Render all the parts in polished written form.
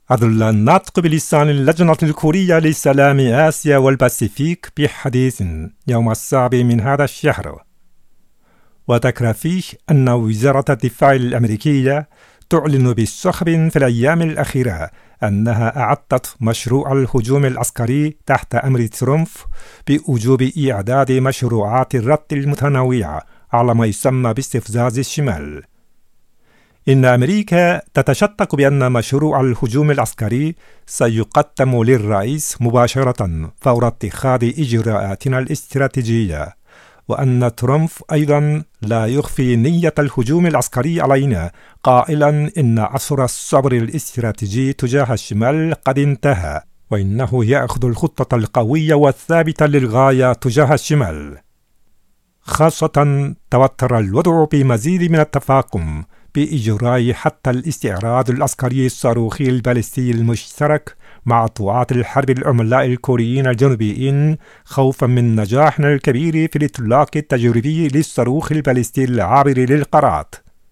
أظل الناطق بلسان اللجنة الكورية لسلام آسيا والباسيفيك بحديث يوم 7 من هذا الشهر، وذكر فيه أن وزارة الدفاع الأمريكية تعلن بسخب في الأيام الأخيرة أنها أعدت مشروع الهجوم العسكري تحت أمر ترامب بوجوب إعداد مشروعات الرد المتنوعة على ما يسمى باستفزاز الشمال. إن أمريكا تتشكك بأن مشروع الهجوم العسكري سيقدم للرئيس مباشرة فور اتخاذ إجراءاتنا الاستراتيجية، وأن ترامب أيضا لا يخفي نية الهجوم العسكري علينا، قائلا إن عصر الصبر الاستراتيجي تجاه الشمال قد انتهى، وإنه يأخذ الخطة القوية والثابتة للغاية تجاه الشمال. خاصة توتر الوضع بمزيد من التفاقم بإجراء حتى الاستعراض العسكري الصاروخي البالستي المشترك مع طواعات الحرب العملاء الكوريين الجنوبيين، خوفا من نجاحنا الكبير في الإطلاق التجريبي للصاروخ البالستي العابر للقارات.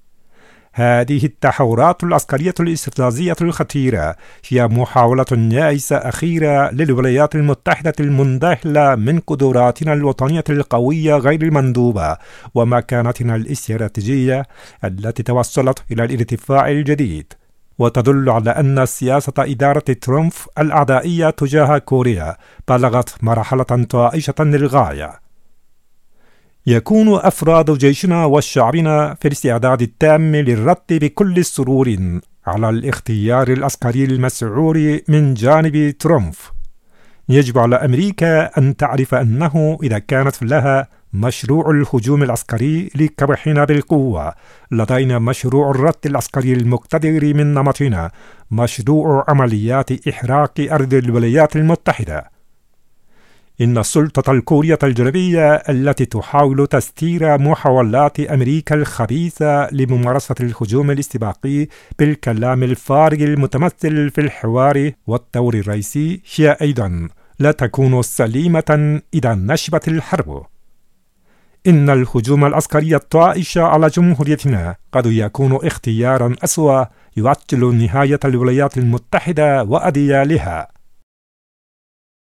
هذه التحورات العسكرية الاستفزازية الخطيرة هي محاولة يائسة أخيرة للولايات المتحدة المندهلة من قدراتنا الوطنية القوية غير المندوبة ومكانتنا الاستراتيجية التي توصلت إلى الارتفاع الجديد، وتدل على أن سياسة إدارة ترامب الأعدائية تجاه كوريا بلغت مرحلة طائشة للغاية. يكون أفراد جيشنا وشعبنا في الاستعداد التام للرد بكل سرور على الاختيار العسكري المسعور من جانب ترامب. يجب على أمريكا أن تعرف أنه إذا كانت لها مشروع الهجوم العسكري لكبحنا بالقوة، لدينا مشروع الرد العسكري المقتدر من نمطنا، مشروع عمليات إحراق أرض الولايات المتحدة. إن السلطة الكورية الجنوبية التي تحاول تستير محاولات أمريكا الخبيثة لممارسة الهجوم الاستباقي بالكلام الفارغ المتمثل في الحوار والدور الرئيسي هي أيضا لا تكون سليمة إذا نشبت الحرب. إن الهجوم العسكري الطائش على جمهوريتنا قد يكون اختيارا أسوأ يعجل نهاية الولايات المتحدة وأديالها.